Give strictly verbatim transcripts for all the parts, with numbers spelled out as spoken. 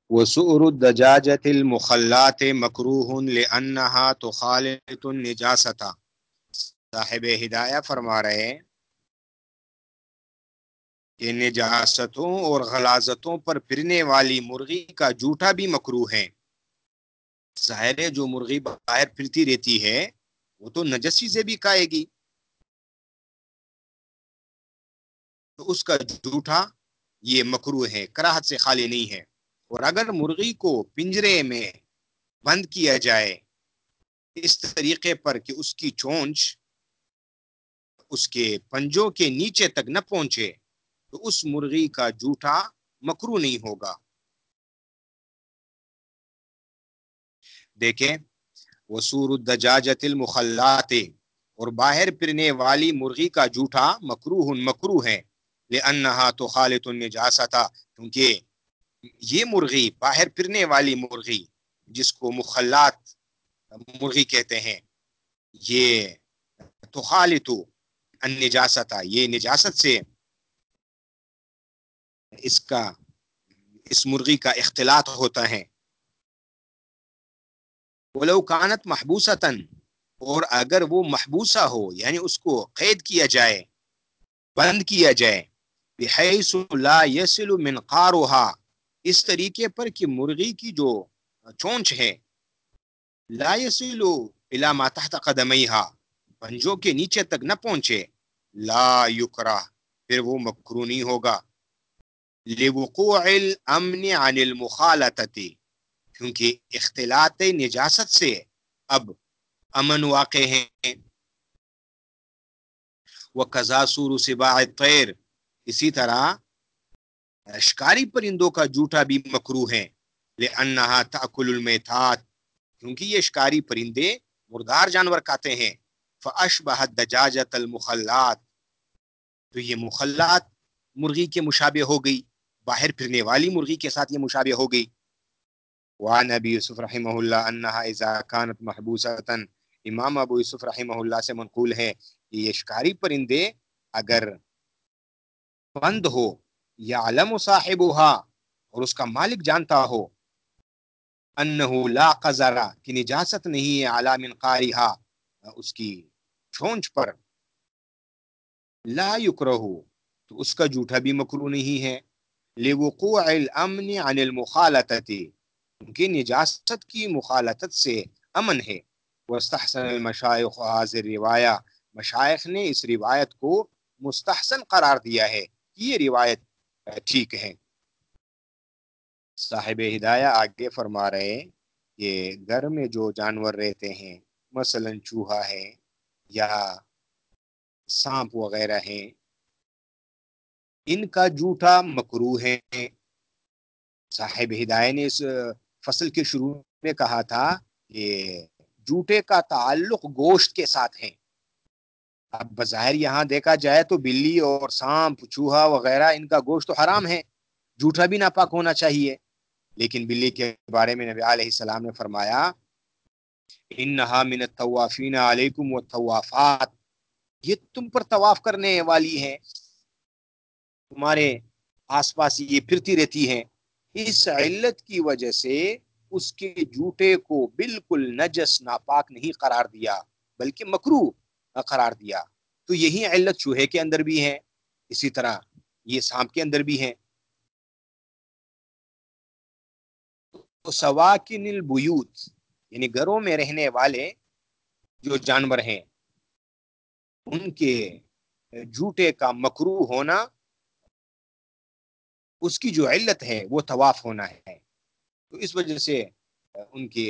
وسؤر الدجاجة المخلات مکروہ لأنها تخالط النجاست. صاحب ہدایہ فرما رہے ہیں کہ نجاستوں اور غلاظتوں پر پھرنے والی مرغی کا جوٹا بھی مکروہ ہے. ظاہر ہے جو مرغی باہر پھرتی رہتی ہے وہ تو نجسی سے بھی کھائے گی، تو اس کا جوٹا یہ مکروہ ہے، کراہت سے خالی نہیں ہے. اور اگر مرغی کو پنجرے میں بند کیا جائے اس طریقے پر کہ اس کی چونچ اس کے پنجوں کے نیچے تک نہ پہنچے تو اس مرغی کا جوٹا مکروہ نہیں ہوگا. دیکھیں وسور الدجاجۃ المخلات، اور باہر پھرنے والی مرغی کا جوٹا مکروہ مکروہ ہے، لأنها تخالط النجاست، کیونکہ یہ مرغی باہر پھرنے والی مرغی جس کو مخلات مرغی کہتے ہیں، یہ تخالط النجاست، یہ نجاست سے اس کا اس مرغی کا اختلاط ہوتا ہے. ولو کانت محبوسۃً، اور اگر وہ محبوسہ ہو یعنی اس کو قید کیا جائے، بند کیا جائے، بحیث لا یصل منقارها، اس طریقے پر کہ مرغی کی جو چونچ ہے لا یصل الی ما تحت قدمیہا، پنجوں کے نیچے تک نہ پہنچے، لا یکرہ، پھر وہ مکروہ نہیں ہوگا. لوقوع الامن عن المخالطۃ، کیونکہ اختلاط نجاست سے اب امن واقع ہے. وقضا سور سباع الطیر، اسی طرح شکاری پرندوں کا جوٹا بھی مکروہ ہے، لأنها تأکل المیتات، کیونکہ یہ شکاری پرندے مردار جانور کھاتے ہیں. فأشبہ الدجاجۃ المخلات، تو یہ مخلات مرغی کے مشابہ ہو گئی، باہر پھرنے والی مرغی کے ساتھ یہ مشابہ ہو گئی. وعن ابی یوسف رحمہ اللہ انہا اذا کانت محبوسۃً، امام ابو یوسف رحمہ اللہ سے منقول ہے کہ یہ شکاری پرندے اگر بند ہو، یعلم صاحبها، اور اس کا مالک جانتا ہو، انہ لا قذر، کہ نجاست نہیں ہے، علی منقارها، اس کی چھونچ پر، لا یکرہ، تو اس کا جوٹا بھی مکروہ نہیں ہے. لوقوع الامن عن المخالطۃ، کیونکہ نجاست کی مخالطت سے امن ہے. واستحسن المشائخ هذه الروایہ، مشائخ نے اس روایت کو مستحسن قرار دیا ہے کہ یہ روایت ٹھیک ہے. صاحب ہدایہ آگے فرما رہے ہیں کہ گھر میں جو جانور رہتے ہیں، مثلا چوہا ہے یا سانپ وغیرہ ہیں، ان کا جوٹا مکروہ ہے. صاحب ہدایہ نے اس فصل کے شروع میں کہا تھا کہ جوٹے کا تعلق گوشت کے ساتھ ہے. اب بظاہر یہاں دیکھا جائے تو بلی اور سانپ چوہا وغیرہ ان کا گوشت تو حرام ہے، جوٹا بھی ناپاک ہونا چاہیے. لیکن بلی کے بارے میں نبی علیہ السلام نے فرمایا انہا من الطوافین علیکم والطوافات، یہ تم پر طواف کرنے والی ہیں، تمہارے آس پاس یہ پھرتی رہتی ہیں. اس علت کی وجہ سے اس کے جوٹے کو بالکل نجس ناپاک نہیں قرار دیا بلکہ مکروہ قرار دیا. تو یہی علت چوہے کے اندر بھی ہے، اسی طرح یہ سانپ کے اندر بھی ہے. تو سواکن البیوت، یعنی گھروں میں رہنے والے جو جانور ہیں ان کے جوٹے کا مکروہ ہونا، اس کی جو علت ہے وہ طواف ہونا ہے. تو اس وجہ سے ان کے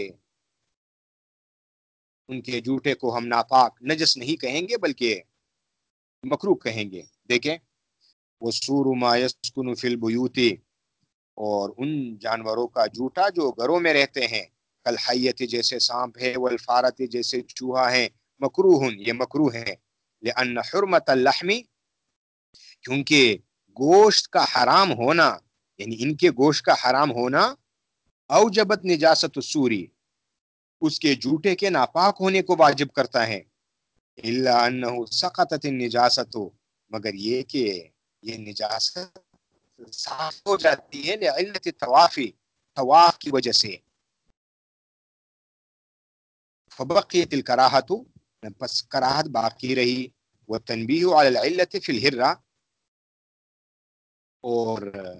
ان کے جوٹے کو ہم ناپاک نجس نہیں کہیں گے بلکہ مکروہ کہیں گے. دیکھیں وَالسُّورُ مَا يَسْكُنُ فِي الْبُيُوتِ، اور ان جانوروں کا جوٹا جو گھروں میں رہتے ہیں، کالحیۃ، جیسے سانپ ہے، والفارۃ، جیسے چوہا ہے، مکروہ، یہ مکروہ ہے. لأن حرمت اللحم، کیونکہ گوشت کا حرام ہونا، یعنی ان کے گوشت کا حرام ہونا، اوجبت نجاست السوری، اس کے جوٹے کے ناپاک ہونے کو واجب کرتا ہے. الا انہ سقطت النجاست، مگر یہ کہ یہ نجاست صاف ہو جاتی ہے لعلت الطواف، طواف کی وجہ سے. فبقیت الکراہت، پس کراہت باقی رہی. والتنبیہ علی العلت فی الہرہ، اور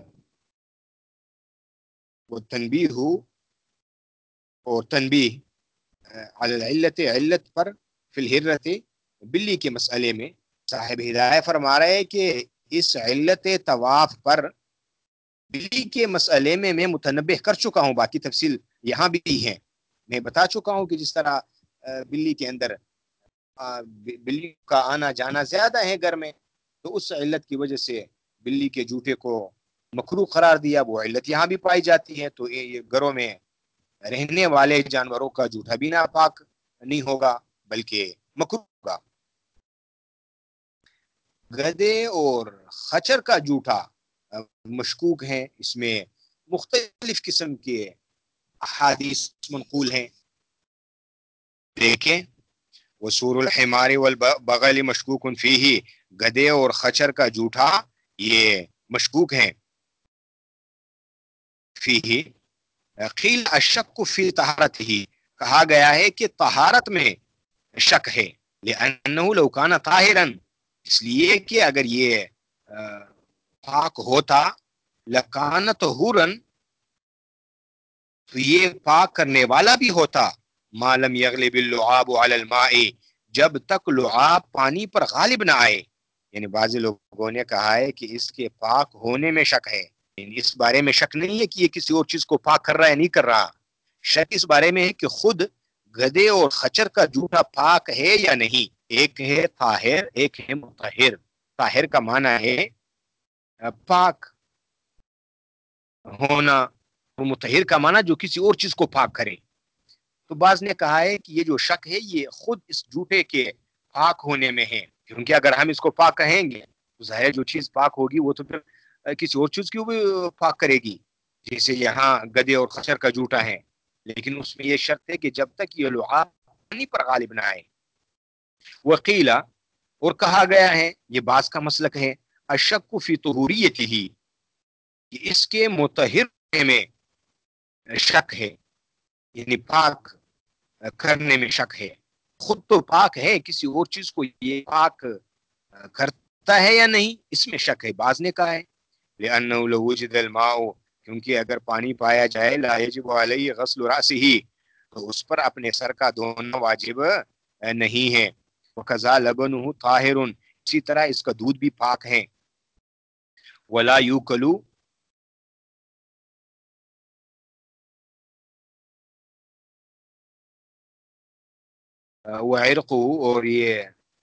والتنبیہ اور تنبیہ علی العلت، علت پر، فی الہرۃ، بلی کے مسئلے میں. صاحب ہدایہ فرما رہے کہ اس علت طواف پر بلی کے مسئلے میں میں متنبہ کر چکا ہوں. باقی تفصیل یہاں بھی ہے. میں بتا چکا ہوں کہ جس طرح بلی کے اندر بلی کا آنا جانا زیادہ ہے گھر میں، تو اس علت کی وجہ سے بلی کے جوتے کو مکروہ قرار دیا. وہ علت یہاں بھی پائی جاتی ہے. تو یہ گھروں میں رہنے والے جانوروں کا جوتا بھی ناپاک نہیں ہوگا بلکہ مکروہ ہوگا. گدے اور خچر کا جوٹا مشکوک ہیں. اس میں مختلف قسم کے احادیث منقول ہیں. دیکھیں، وسور الحمار والبغل مشکوک فیہ، گدے اور خچر کا جوٹا یہ مشکوک ہیں. فیہ قیل الشک فی طہارت ہی، کہا گیا ہے کہ طہارت میں شک ہے. لأنہ لو کان طاہرا، اس لیے کہ اگر یہ پاک ہوتا، لکان طہورا، تو یہ پاک کرنے والا بھی ہوتا. ما لم یغلب اللعاب علی الماء، جب تک لعاب پانی پر غالب نہ آئے. یعنی بعض لوگوں نے کہا ہے کہ اس کے پاک ہونے میں شک ہے. اس بارے میں شک نہیں ہے کہ یہ کسی اور چیز کو پاک کر رہا ہے نہیں کر رہا. شک اس بارے میں ہے کہ خود گدے اور خچر کا جوتا پاک ہے یا نہیں. ایک ہے طاہر، ایک ہے مطہر. طاہر کا معنی ہے پاک ہونا، وہ مطہر کا معنی جو کسی اور چیز کو پاک کرے. تو بعض نے کہا ہے کہ یہ جو شک ہے یہ خود اس جوتے کے پاک ہونے میں ہے، کیونکہ اگر ہم اس کو پاک کہیں گے تو ظاہر جو چیز پاک ہوگی وہ تو پھر کسی اور چیز کی بھی پاک کرے گی. جیسے یہاں گدے اور خچر کا جوتا ہے، لیکن اس میں یہ شرط ہے کہ جب تک یہ لعاب پانی پر غالب نہ آئے. وقیلا، اور کہا گیا ہے، یہ بعض کا مسلک ہے، الشک فی طہوریتہ، کہ اس کے مطہر ہونے میں شک ہے، یعنی پاک کرنے میں شک ہے. خود تو پاک ہے، کسی اور چیز کو یہ پاک کرتا ہے یا نہیں، اس میں شک ہے. بعض نے کہا ہے لأنه لو وجد الماء، کیونکہ اگر پانی پایا جائے، لا یجب علیہ غسل رأسہ، تو اس پر اپنے سر کا دھونا واجب نہیں ہے. وکذا لبنہ طاہر، اسی طرح اس کا دودھ بھی پاک ہے. ولا یوکل، وعرق، اور یہ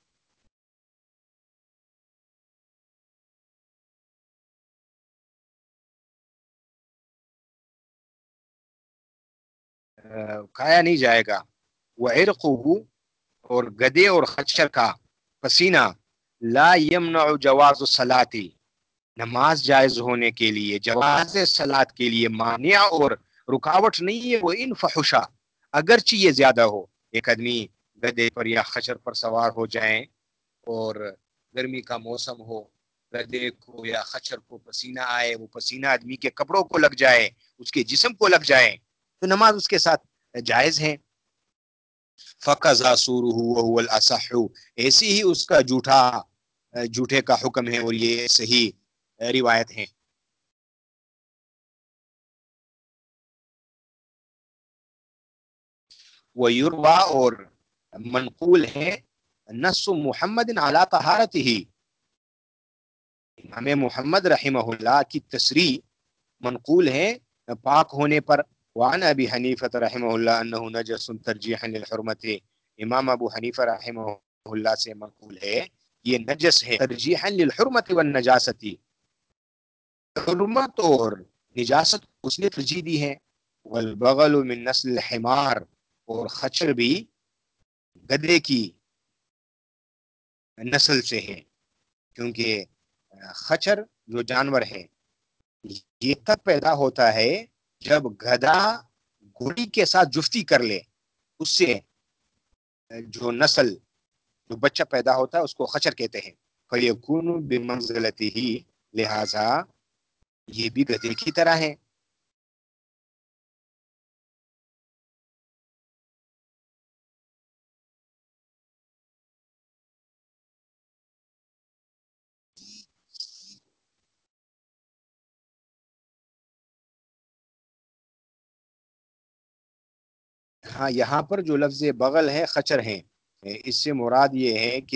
کھایا نہیں جائے گا. وعرق، اور گدے اور خچر کا پسینہ، لا یمنع جواز الصلاۃ، نماز جائز ہونے کے لیے، جواز صلاۃ کے لیے مانع اور رکاوٹ نہیں ہے. وہ ان فحشا، اگرچہ یہ زیادہ ہو. ایک آدمی گدے پر یا خچر پر سوار ہو جائیں اور گرمی کا موسم ہو، گدے کو یا خچر کو پسینہ آئے، وہ پسینہ آدمی کے کپڑوں کو لگ جائے، اس کے جسم کو لگ جائے، تو نماز اس کے ساتھ جائز ہے. فقضا سورہ وهو الاصح، ایسی ہی اس کا جھوٹا جھوٹے کا حکم ہے، اور یہ صحیح روایت ہے. ویروا، اور منقول ہے، نص محمد علی طہارتہ، ہمیں محمد رحمہ اللہ کی تصریح منقول ہے پاک ہونے پر. وعن ابی حنیفہ رحمہ اللہ انہ نجس ترجیحا للحرمت، امام ابو حنیفہ رحمہ اللہ سے منقول ہے یہ نجس ہے ترجیحا للحرمت والنجاست، حرمت اور نجاست اس نے ترجیح دی ہے. والبغل من نسل الحمار، اور خچر بھی گدے کی نسل سے ہے، کیونکہ خچر جو جانور ہے یہ تب پیدا ہوتا ہے جب گدھا گھوڑی کے ساتھ جفتی کر لے، اس سے جو نسل جو بچہ پیدا ہوتا ہے اس کو خچر کہتے ہیں. فَيَكُونُ بِمَنْزِلَتِهِ، لہذا یہ بھی گدھے کی طرح ہے. ہاں یہاں پر جو لفظ بغل ہے خچر ہیں، اس سے مراد یہ ہے کہ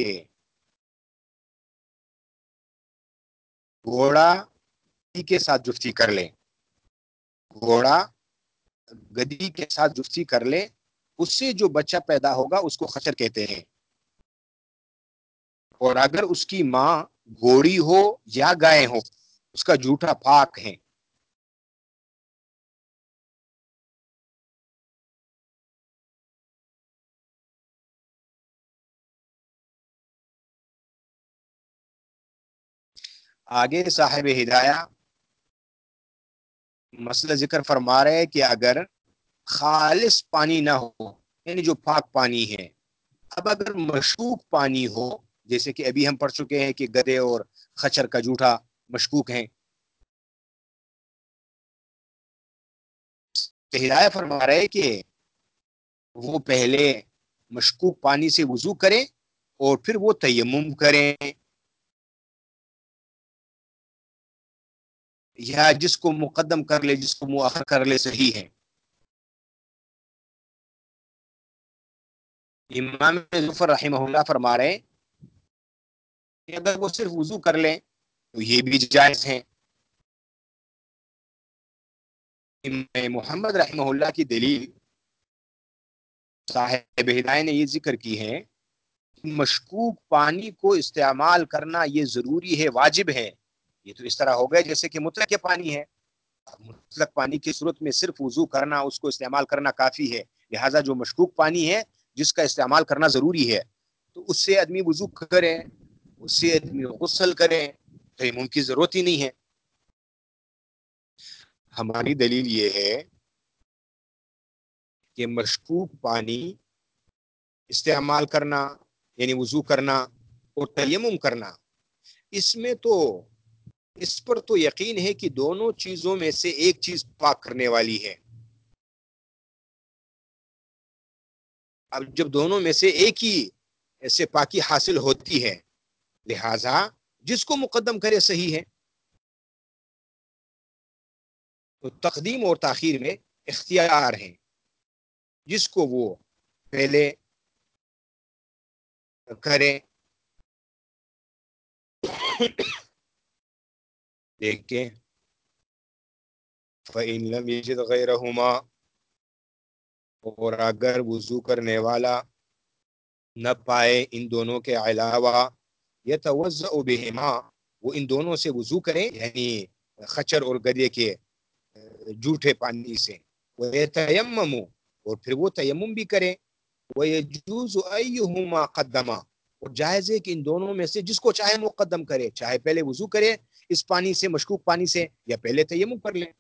گھوڑا گدی کے ساتھ جفتی کر لے، گھوڑا گدی کے ساتھ جفتی کر لے، اس سے جو بچہ پیدا ہوگا اس کو خچر کہتے ہیں۔ اور اگر اس کی ماں گھوڑی ہو یا گائے ہو، اس کا جھوٹا پاک ہے۔ آگے صاحب ہدایہ مسئلہ ذکر فرما رہے کہ اگر خالص پانی نہ ہو، یعنی جو پاک پانی ہے، اب اگر مشکوک پانی ہو، جیسے کہ ابھی ہم پڑھ چکے ہیں کہ گدے اور خچر کا جھوٹا مشکوک ہیں، تو ہدایہ فرما رہے کہ وہ پہلے مشکوک پانی سے وضو کریں اور پھر وہ تیمم کریں، یا جس کو مقدم کر لے جس کو مؤخر کر لے صحیح ہے۔ امام ظفر رحمہ اللہ فرما رہے ہیں کہ اگر وہ صرف وضو کر لیں تو یہ بھی جائز ہے۔ امام محمد رحمہ اللہ کی دلیل صاحب ہدایہ نے یہ ذکر کی ہے کہ مشکوک پانی کو استعمال کرنا یہ ضروری ہے، واجب ہے۔ یہ تو اس طرح ہو گیا جیسے کہ مطلق پانی ہے، مطلق پانی کی صورت میں صرف وضو کرنا، اس کو استعمال کرنا کافی ہے، لہٰذا جو مشکوک پانی ہے جس کا استعمال کرنا ضروری ہے تو اس سے آدمی وضو کرے، اس سے آدمی غسل کرے، تیمم کی ضرورت ہی نہیں ہے۔ ہماری دلیل یہ ہے کہ مشکوک پانی استعمال کرنا یعنی وضو کرنا اور تیمم کرنا، اس میں تو اس پر تو یقین ہے کہ دونوں چیزوں میں سے ایک چیز پاک کرنے والی ہے۔ اب جب دونوں میں سے ایک ہی سے پاکی حاصل ہوتی ہے، لہذا جس کو مقدم کرے صحیح ہے۔ تو تقدیم اور تاخیر میں اختیار ہیں، جس کو وہ پہلے کریں۔ دیکھیں فَإِن لَمْ يَجِدْ غَيْرَهُمَا، اور اگر وضو کرنے والا نہ پائے ان دونوں کے علاوہ، يَتَوَضَّأُ بِهِمَا، وہ ان دونوں سے وضو کریں، یعنی خچر اور گدے کے جھوٹے پانی سے، وَيَتَيَمَّمُ، اور پھر وہ تیمم بھی کریں، وَيَجُوزُ أَيُّهُمَا قَدَّمَ، اور جائز ہے کہ ان دونوں میں سے جس کو چاہے مقدم کرے، چاہے پہلے وضو کرے اس پانی سے، مشکوک پانی سے، یا پہلے تیمم کر لیں۔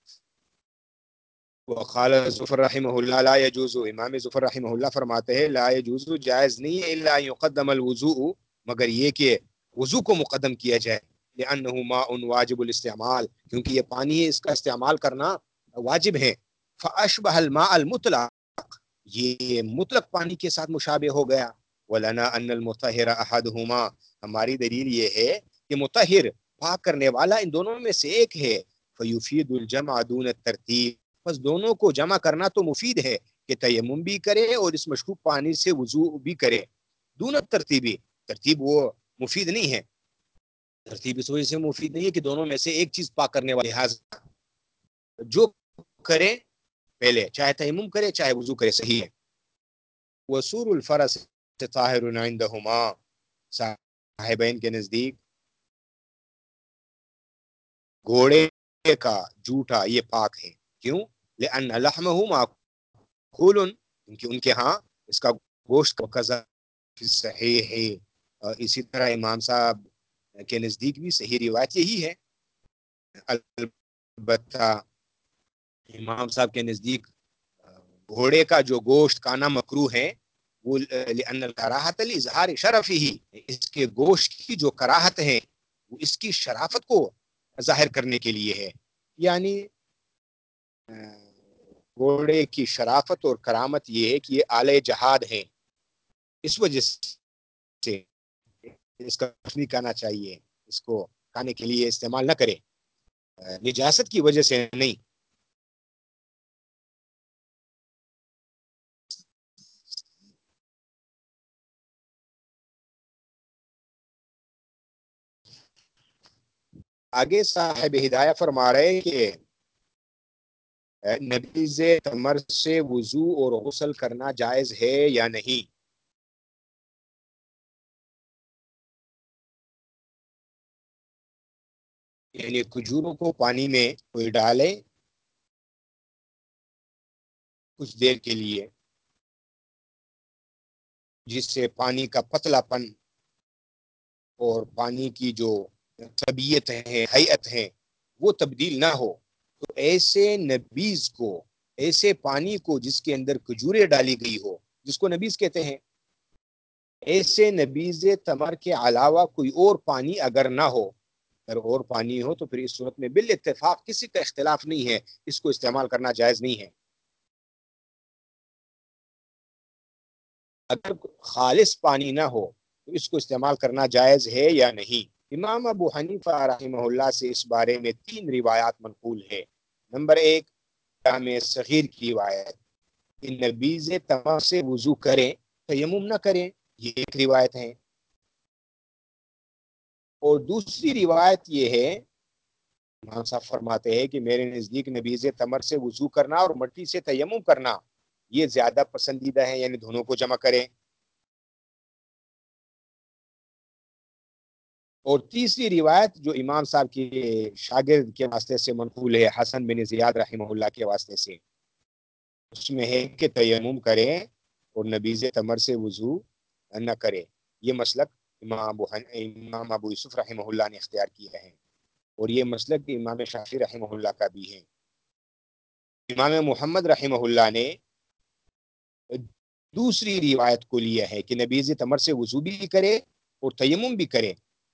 وقال ظفر رحمہ اللہ لا يجوز، امام ظفر رحمہ اللہ فرماتے ہیں لا يجوز، جائز نہیں ہے، الا يقدم الوضوء، مگر یہ کہ وضو کو مقدم کیا جائے، لأنه ماء واجب الاستعمال، کیونکہ یہ پانی ہے اس کا استعمال کرنا واجب ہے۔ فاشبہ الماء المطلق، یہ مطلق پانی کے ساتھ مشابہ ہو گیا۔ ولنا ان المطہر احدہما، ہماری دلیل یہ ہے کہ مطہر پاک کرنے والا ان دونوں میں سے ایک ہے۔ فیفید الجمع دون الترتیب، بس دونوں کو جمع کرنا تو مفید ہے کہ تیمم بھی کرے اور اس مشکوک پانی سے وضو بھی کرے، دون الترتیبی، ترتیب وہ مفید نہیں ہے، ترتیب اس وجہ سے مفید نہیں ہے کہ دونوں میں سے ایک چیز پاک کرنے والی، لہٰذا جو کرے پہلے، چاہے تیمم کرے چاہے وضو کرے، صحیح ہے۔ وصور الفرس طاہر عندہما، صاحبین کے نزدیک گھوڑے کا جھوٹا یہ پاک ہے، کیوں؟ لأن لحمہ معقول، کیونکہ ان کے ہاں اس کا گوشت کا قضا صحیح ہے۔ اسی طرح امام صاحب کے نزدیک بھی صحیح روایت یہی ہے۔ البتہ امام صاحب کے نزدیک گھوڑے کا جو گوشت کانا مکروہ ہے، وہ لأن الکراہۃ لإظہار شرفہ، اس کے گوشت کی جو کراہت ہے وہ اس کی شرافت کو ظاہر کرنے کے لیے ہے، یعنی گھوڑے کی شرافت اور کرامت یہ ہے کہ یہ آلہ جہاد ہے، اس وجہ سے اس کا نہیں کھانا چاہیے، اس کو کھانے کے لیے استعمال نہ کرے، نجاست کی وجہ سے نہیں۔ آگے صاحب ہدایہ فرما رہے ہیں کہ نبیذ تمر سے وضو اور غسل کرنا جائز ہے یا نہیں. یعنی کھجوروں کو پانی میں کوئی ڈالے کچھ دیر کے لیے، جس سے پانی کا پتلا پن اور پانی کی جو طبیعت ہے، حیت ہے، وہ تبدیل نہ ہو. تو ایسے نبیذ کو، ایسے پانی کو جس کے اندر کھجوریں ڈالی گئی ہو، جس کو نبیذ کہتے ہیں، ایسے نبیذ تمر کے علاوہ کوئی اور پانی اگر نہ ہو، اگر اور پانی ہو تو پھر اس صورت میں بالاتفاق کسی کا اختلاف نہیں ہے، اس کو استعمال کرنا جائز نہیں ہے. اگر خالص پانی نہ ہو تو اس کو استعمال کرنا جائز ہے یا نہیں. امام ابو حنیفہ رحمہ اللہ سے اس بارے میں تین روایات منقول ہے. نمبر ایک، جامع صغیر کی روایت کہ نبیذ تمر سے وضو کریں، تیمم نہ کریں، یہ ایک روایت ہے. اور دوسری روایت یہ ہے، امام صاحب فرماتے ہیں کہ میرے نزدیک نبیذ تمر سے وضو کرنا اور مٹی سے تیمم کرنا یہ زیادہ پسندیدہ ہے، یعنی دونوں کو جمع کریں. اور تیسری روایت جو امام صاحب کی شاگرد کے واسطے سے منقول ہے، حسن بن زیاد رحمہ اللہ کے واسطے سے، اس میں ہے کہ تیمم کریں اور نبیذ تمر سے وضو نہ کرے. یہ مسلک امام ابو امام ابو یوسف رحمہ اللہ نے اختیار کیا ہے، اور یہ مسلک امام شافعی رحمہ اللہ کا بھی ہے. امام محمد رحمہ اللہ نے دوسری روایت کو لیا ہے کہ نبیذ تمر سے وضو بھی کرے اور تیمم بھی کرے.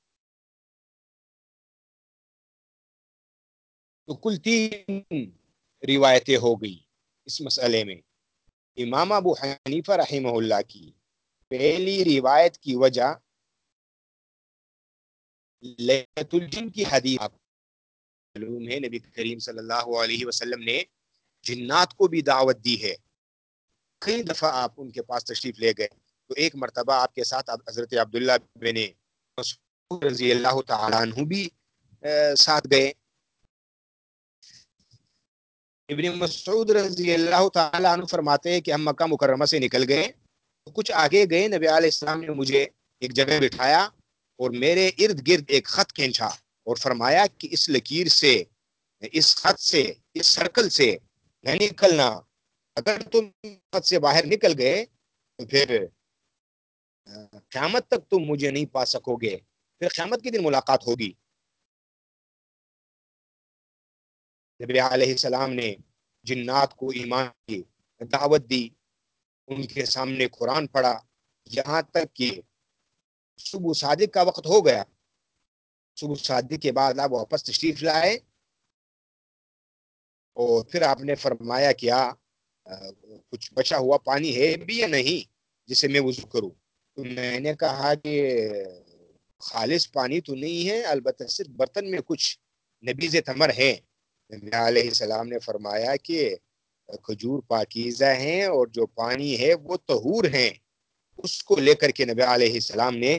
تو کل تین روایتیں ہو گئی اس مسئلے میں. امام ابو حنیفہ رحمہ اللہ کی پہلی روایت کی وجہ لیلۃ الجن کی حدیث معلوم ہے، نبی کریم صلی اللہ علیہ وسلم نے جنات کو بھی دعوت دی ہے. کئی دفعہ آپ ان کے پاس تشریف لے گئے. تو ایک مرتبہ آپ کے ساتھ حضرت عبداللہ بن مسعود رضی اللہ تعالیٰ عنہ بھی ساتھ گئے. ابن مسعود رضی اللہ تعالیٰ عنہ فرماتے ہیں کہ ہم مکہ مکرمہ سے نکل گئے، کچھ آگے گئے، نبی علیہ السلام نے مجھے ایک جگہ بٹھایا اور میرے ارد گرد ایک خط کھینچا اور فرمایا کہ اس لکیر سے، اس خط سے، اس سرکل سے نہ نکلنا. اگر تم خط سے باہر نکل گئے تو پھر قیامت تک تم مجھے نہیں پا سکو گے، پھر قیامت کے دن ملاقات ہوگی. نبی علیہ السلام نے جنات کو ایمان کی دعوت دی، ان کے سامنے قرآن پڑھا، یہاں تک کہ صبح صادق کا وقت ہو گیا. صبح صادق کے بعد آپ واپس تشریف لائے اور پھر آپ نے فرمایا کیا کچھ بچا ہوا پانی ہے بھی یا نہیں جسے میں وضو کروں. تو میں نے کہا کہ خالص پانی تو نہیں ہے، البتہ صرف برتن میں کچھ نبیذ تمر ہے. نبی علیہ السلام نے فرمایا کہ کھجور پاکیزہ ہیں اور جو پانی ہے وہ طہور ہیں. اس کو لے کر کے نبی علیہ السلام نے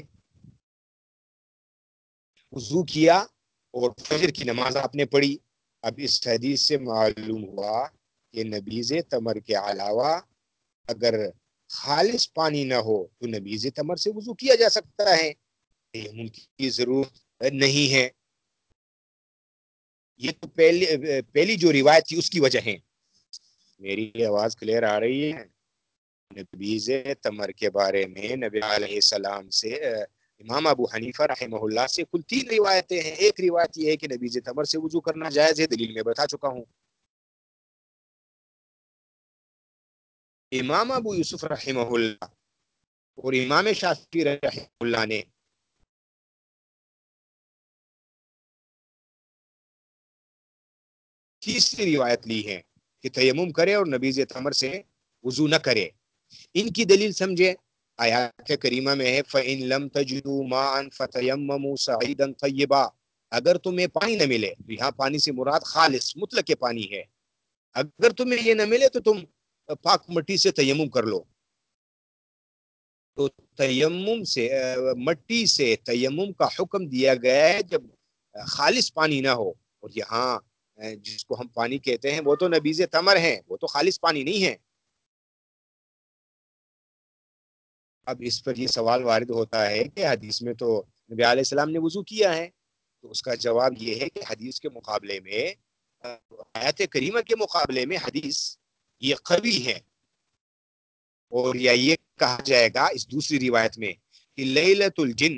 وضو کیا اور فجر کی نماز آپ نے پڑھی. اب اس حدیث سے معلوم ہوا کہ نبیذ تمر کے علاوہ اگر خالص پانی نہ ہو تو نبیذ تمر سے وضو کیا جا سکتا ہے، تیمم کی ضرورت نہیں ہے. یہ تو پہلی پہلی جو روایت تھی اس کی وجہ ہے. میری آواز کلیئر آ رہی ہے؟ نبیذ تمر کے بارے میں نبی علیہ السلام سے امام ابو حنیفہ رحمہ اللہ سے کل تین روایتیں ہیں. ایک روایت یہ ہے کہ نبیذ تمر سے وضو کرنا جائز ہے، دلیل میں بتا چکا ہوں. امام ابو یوسف رحمہ اللہ اور امام شافعی رحمہ اللہ نے تیسری روایت لی ہے کہ تیمم کرے اور نبیذ تمر سے وضو نہ کرے. ان کی دلیل سمجھے، آیات کریمہ میں ہے فَإِن لَمْ تَجِدُوا مَاءً فَتَيَمَّمُوا صَعِيدًا طَيِّبًا. اگر تمہیں پانی نہ ملے، یہاں پانی سے مراد خالص مطلق پانی ہے، اگر تمہیں یہ نہ ملے تو تم پاک مٹی سے تیمم کر لو. تو تیمم سے، مٹی سے تیمم کا حکم دیا گیا ہے جب خالص پانی نہ ہو. اور یہاں جس کو ہم پانی کہتے ہیں وہ تو نبیذ تمر ہیں، وہ تو خالص پانی نہیں ہے. اب اس پر یہ سوال وارد ہوتا ہے کہ حدیث میں تو نبی علیہ السلام نے وضو کیا ہے. تو اس کا جواب یہ ہے کہ حدیث کے مقابلے میں، آیت کریمہ کے مقابلے میں حدیث یہ قوی ہے. اور یا یہ کہا جائے گا اس دوسری روایت میں کہ لیلۃ الجن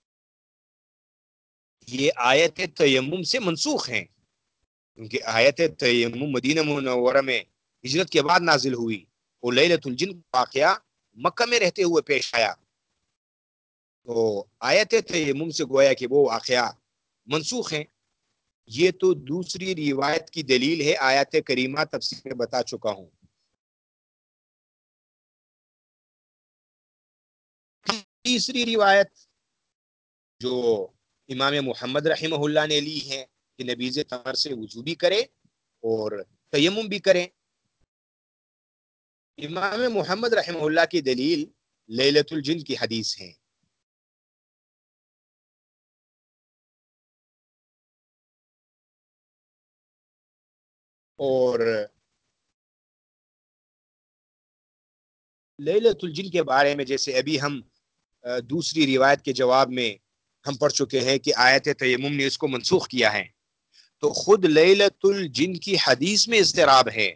یہ آیت تیمم سے منسوخ ہیں، کیونکہ آیت تیمم مدینہ منورہ میں ہجرت کے بعد نازل ہوئی اور لیلۃ الجن واقعہ مکہ میں رہتے ہوئے پیش آیا. تو آیت تیمم سے گویا کہ وہ واقعہ منسوخ ہیں. یہ تو دوسری روایت کی دلیل ہے، آیت کریمہ تفسیر میں بتا چکا ہوں. تیسری روایت جو امام محمد رحمہ اللہ نے لی ہے کہ نبیذ تمر سے وضو بھی کرے اور تیمم بھی کریں. امام محمد رحمہ اللہ کی دلیل لیلۃ الجن کی حدیث ہے. اور لیلۃ الجن کے بارے میں جیسے ابھی ہم دوسری روایت کے جواب میں ہم پڑھ چکے ہیں کہ آیت تیمم نے اس کو منسوخ کیا ہے، تو خود لیلۃ الجن کی حدیث میں اضطراب ہے.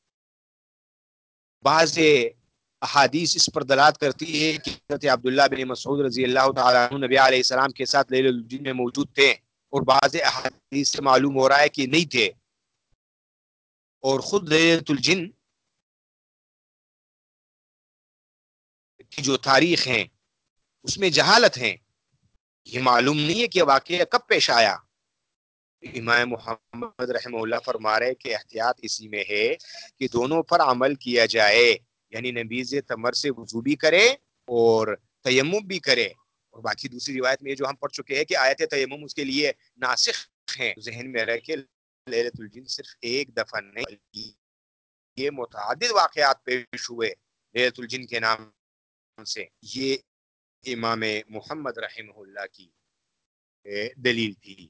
بعض احادیث اس پر دلالت کرتی ہے کہ حضرت عبداللہ بن مسعود رضی اللہ تعالیٰ عنہ نبی علیہ السلام کے ساتھ لیلۃ الجن میں موجود تھے، اور بعض احادیث سے معلوم ہو رہا ہے کہ نہیں تھے. اور خود لیلۃ الجن کی جو تاریخ ہیں اس میں جہالت ہیں، یہ معلوم نہیں ہے کہ واقعہ کب پیش آیا. امام محمد رحمہ اللہ فرما رہے کہ احتیاط اسی میں ہے کہ دونوں پر عمل کیا جائے، یعنی نبیذ تمر سے وضو بھی کرے اور تیمم بھی کرے. اور باقی دوسری روایت میں جو ہم پڑھ چکے ہیں کہ آیت تیمم اس کے لیے ناسخ ہیں. ذہن میں رکھے لیلۃ الجن صرف ایک دفعہ نہیں بلکہ یہ متعدد واقعات پیش ہوئے لیلۃ الجن کے نام سے. یہ امام محمد رحمہ اللہ کی دلیل تھی.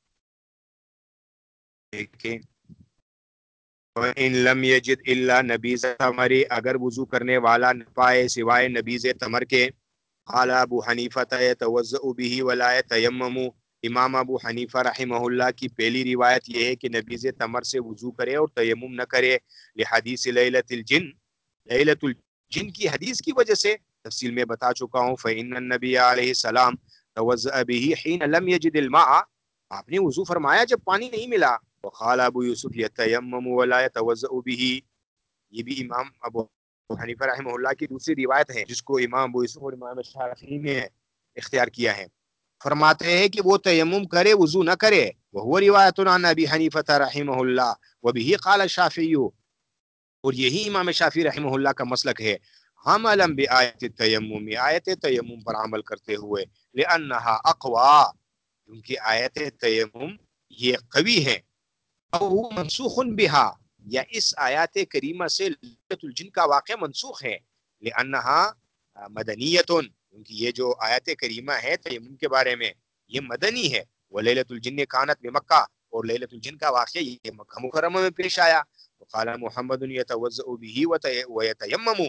ان لم یجد الا نبیذ تمر، اگر وضو کرنے والا نہ پائے سوائے نبیذ تمر کے. قال ابو حنیفہ یتوضأ به ولا یتیمم، امام ابو حنیفہ رحمہ اللہ کی پہلی روایت یہ ہے کہ نبیذ تمر سے وضو کرے اور تیمم نہ کرے، لحدیث لیلۃ الجن، لیلۃ الجن کی حدیث کی وجہ سے. تفصیل میں بتا چکا ہوں. فإن النبی علیہ السلام توضأ به حين لم يجد الماء، آپ نے وضو فرمایا جب پانی نہیں ملا. وقال ابو یوسف یتیمم ولا یتوضأ به، یہ بھی امام ابو حنیفہ رحمہ اللہ کی دوسری روایت ہے جس کو امام ابو یوسف اور امام شافعی نے اختیار کیا ہے. فرماتے ہیں کہ وہ تیمم کرے وضو نہ کرے. وهو روایت عن ابی حنیفہ رحمہ اللہ وبه قال الشافعی، اور یہی امام شافعی رحمہ اللہ کا مسلک ہے. عملا بآیت التیمم، آیت تیمم پر عمل کرتے ہوئے. لأنها اقوى، کیونکہ آیت تیمم یہ قوی ہے. او منسوخ بہا، یا اس آیات کریمہ سے لیلۃ الجن کا واقعہ منسوخ ہے. لأنها مدنیۃ، کیونکہ یہ جو آیت کریمہ ہے تیمم کے بارے میں یہ مدنی ہے. ولیلۃ الجن کانت بمکہ، اور لیلۃ الجن کا واقعہ یہ مکہ مکرمہ میں پیش آیا. وقال محمد یتوضأ به ویتیمم،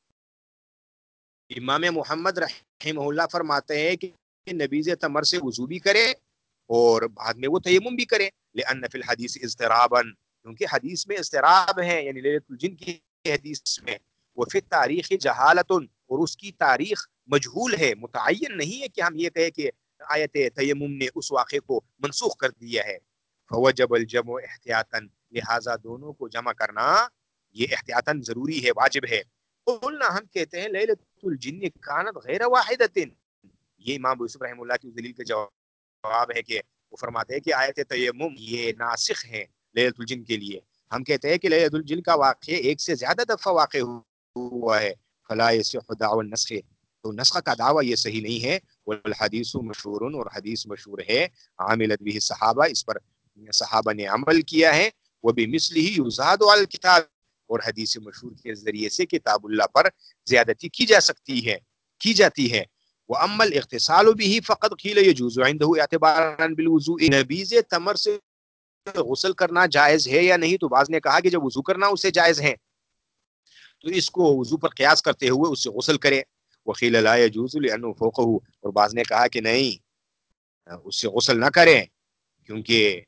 امام محمد رحمہ اللہ فرماتے ہیں کہ نبیذ تمر سے وضو بھی کرے اور بعد میں وہ تیمم بھی کرے. لأن فی الحدیث اضطرابا، کیونکہ حدیث میں اضطراب ہے، یعنی لیلۃ الجن کی حدیث میں. وفی تاریخ جہالت، اور اس کی تاریخ مجہول ہے، متعین نہیں ہے کہ ہم یہ کہیں کہ آیت تیمم نے اس واقعے کو منسوخ کر دیا ہے. فوجب الجمع احتیاطا، لہذا دونوں کو جمع کرنا یہ احتیاطاً ضروری ہے، واجب ہے. قلنا، ہم کہتے ہیں لیلۃ الجن کانت غیر واحدۃ، یہ امام ابو یوسف رحمہ اللہ کی دلیل کا جواب ہے کہ وہ فرماتے ہیں کہ آیت تیمم یہ ناسخ ہے لیلۃ الجن کے لیے. ہم کہتے ہیں کہ لیلۃ الجن کا واقعہ ایک سے زیادہ دفعہ واقع ہوا ہے. فلا يصح دعوى النسخ، تو نسخ کا دعویٰ یہ صحیح نہیں ہے. والحدیث مشہور، اور حدیث مشہور ہے. عاملت به صحابہ، اس پر صحابہ نے عمل کیا ہے. وبمثله يزاد على الكتاب، اور حدیث مشہور کے ذریعے سے کتاب اللہ پر زیادتی کی جا سکتی ہے، کی جاتی ہے. وَأَمَّا الْاِغْتِسَالُ بِهِ فَقَدْ قِيلَ يَجُوزُ عِنْدَهُ اعْتِبَارًا بِالْوُضُوءِ، نبیذ تمر سے غسل کرنا جائز ہے یا نہیں؟ تو بعض نے کہا کہ جب وضو کرنا اسے جائز ہے تو اس کو وضو پر قیاس کرتے ہوئے اس سے غسل کرے. وَقِيلَ لَا يَجُوزُ لِأَنَّهُ فَوْقَهُ، اور بعض نے کہا کہ نہیں اس سے غسل نہ کریں کیونکہ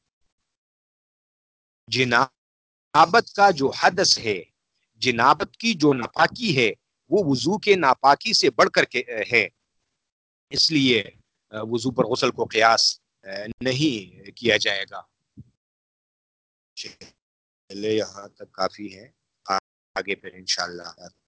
جنابت کا جو حدث ہے، جنابت کی جو ناپاکی ہے وہ وضو کے ناپاکی سے بڑھ کر کے ہے، اس لیے وضو پر غسل کو قیاس نہیں کیا جائے گا. چلے یہاں تک کافی ہے، آگے پھر انشاءاللہ